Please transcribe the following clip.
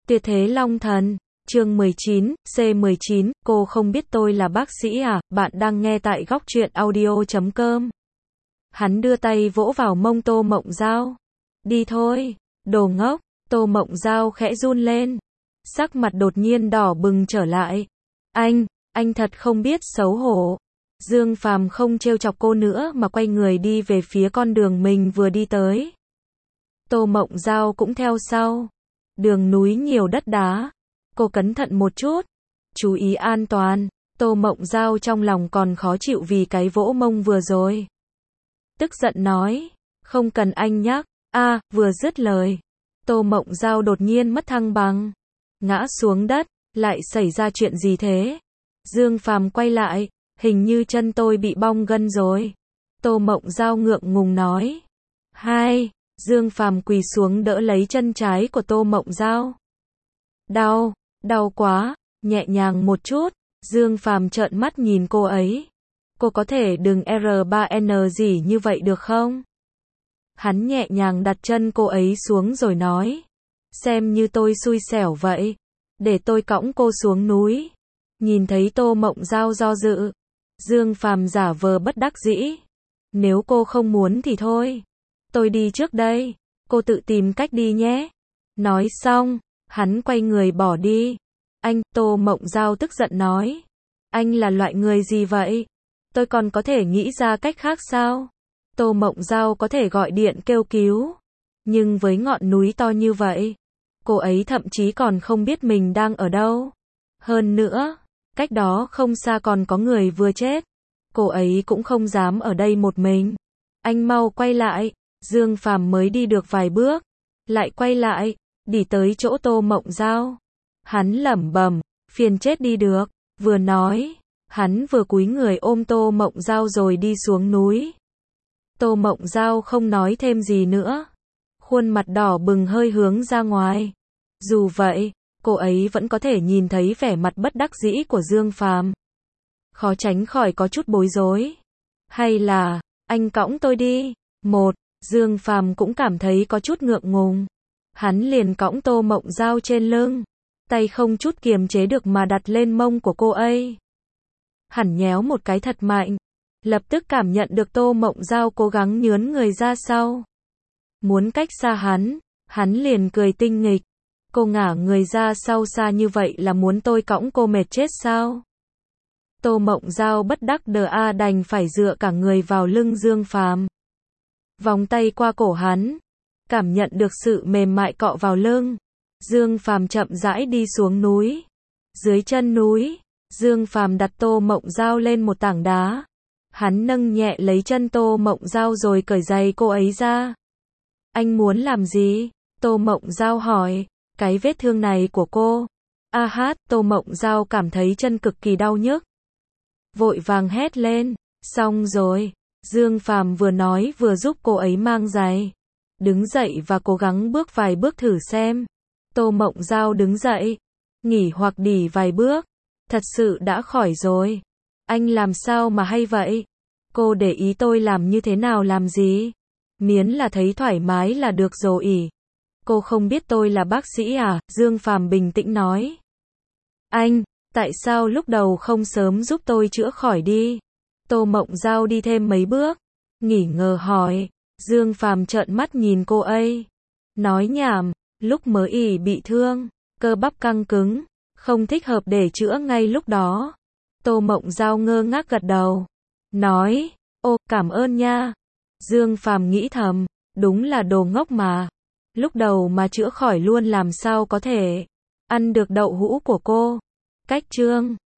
Tuyệt thế Long Thần, chương 19, C19, cô không biết tôi là bác sĩ à, bạn đang nghe tại góc truyện audio.com. Hắn đưa tay vỗ vào mông Tô Mộng Dao. Đi thôi, đồ ngốc, Tô Mộng Dao khẽ run lên. Sắc mặt đột nhiên đỏ bừng trở lại. Anh thật không biết xấu hổ. Dương Phàm không trêu chọc cô nữa mà quay người đi về phía con đường mình vừa đi tới. Tô Mộng Dao cũng theo sau. Đường núi nhiều đất đá. Cô cẩn thận một chút. Chú ý an toàn. Tô Mộng Dao trong lòng còn khó chịu vì cái vỗ mông vừa rồi. Tức giận nói. Không cần anh nhắc. Vừa dứt lời. Tô Mộng Dao đột nhiên mất thăng bằng. Ngã xuống đất. Lại xảy ra chuyện gì thế? Dương Phàm quay lại. Hình như chân tôi bị bong gân rồi. Tô Mộng Dao ngượng ngùng nói. Dương Phàm quỳ xuống đỡ lấy chân trái của Tô Mộng Dao. Đau quá, nhẹ nhàng một chút. Dương Phàm trợn mắt nhìn cô ấy. Cô có thể đừng R3N gì như vậy được không? Hắn nhẹ nhàng đặt chân cô ấy xuống rồi nói. Xem như tôi xui xẻo vậy. Để tôi cõng cô xuống núi. Nhìn thấy Tô Mộng Dao do dự. Dương Phàm giả vờ bất đắc dĩ. Nếu cô không muốn thì thôi. Tôi đi trước đây. Cô tự tìm cách đi nhé. Nói xong, hắn quay người bỏ đi. Tô Mộng Dao tức giận nói. Anh là loại người gì vậy? Tôi còn có thể nghĩ ra cách khác sao? Tô Mộng Dao có thể gọi điện kêu cứu. Nhưng với ngọn núi to như vậy, cô ấy thậm chí còn không biết mình đang ở đâu. Hơn nữa, cách đó không xa còn có người vừa chết. Cô ấy cũng không dám ở đây một mình. Anh mau quay lại. Dương Phàm mới đi được vài bước, lại quay lại, đi tới chỗ Tô Mộng Dao. Hắn lẩm bẩm, phiền chết đi được. Vừa nói, hắn vừa cúi người ôm Tô Mộng Dao rồi đi xuống núi. Tô Mộng Dao không nói thêm gì nữa. Khuôn mặt đỏ bừng hơi hướng ra ngoài. Dù vậy, cô ấy vẫn có thể nhìn thấy vẻ mặt bất đắc dĩ của Dương Phàm. Khó tránh khỏi có chút bối rối. Hay là, anh cõng tôi đi. Dương Phàm cũng cảm thấy có chút ngượng ngùng. Hắn liền cõng Tô Mộng Dao trên lưng. Tay không chút kiềm chế được mà đặt lên mông của cô ấy. Hắn nhéo một cái thật mạnh. Lập tức cảm nhận được Tô Mộng Dao cố gắng nhướn người ra sau. Muốn cách xa hắn liền cười tinh nghịch. Cô ngả người ra sau xa như vậy là muốn tôi cõng cô mệt chết sao? Tô Mộng Dao bất đắc đành phải dựa cả người vào lưng Dương Phàm. Vòng tay qua cổ hắn, cảm nhận được sự mềm mại cọ vào lưng. Dương Phàm chậm rãi đi xuống núi. Dưới chân núi, Dương Phàm đặt Tô Mộng Dao lên một tảng đá. Hắn nâng nhẹ lấy chân Tô Mộng Dao rồi cởi giày cô ấy ra. Anh muốn làm gì? Tô Mộng Dao hỏi. Cái vết thương này của cô. Tô Mộng Dao cảm thấy chân cực kỳ đau nhức. Vội vàng hét lên. Xong rồi. Dương Phàm vừa nói vừa giúp cô ấy mang giày. Đứng dậy và cố gắng bước vài bước thử xem. Tô Mộng Dao đứng dậy. Nghỉ hoặc đỉ vài bước. Thật sự đã khỏi rồi. Anh làm sao mà hay vậy? Cô để ý tôi làm như thế nào làm gì? Miễn là thấy thoải mái là được rồi ỉ. Cô không biết tôi là bác sĩ à? Dương Phàm bình tĩnh nói. Tại sao lúc đầu không sớm giúp tôi chữa khỏi đi? Tô Mộng Dao đi thêm mấy bước. Nghỉ ngờ hỏi. Dương Phàm trợn mắt nhìn cô ấy. Nói nhảm. Lúc mới ỉ bị thương. Cơ bắp căng cứng. Không thích hợp để chữa ngay lúc đó. Tô Mộng Dao ngơ ngác gật đầu. Nói. Cảm ơn nha. Dương Phàm nghĩ thầm. Đúng là đồ ngốc mà. Lúc đầu mà chữa khỏi luôn làm sao có thể. Ăn được đậu hũ của cô. Cách chương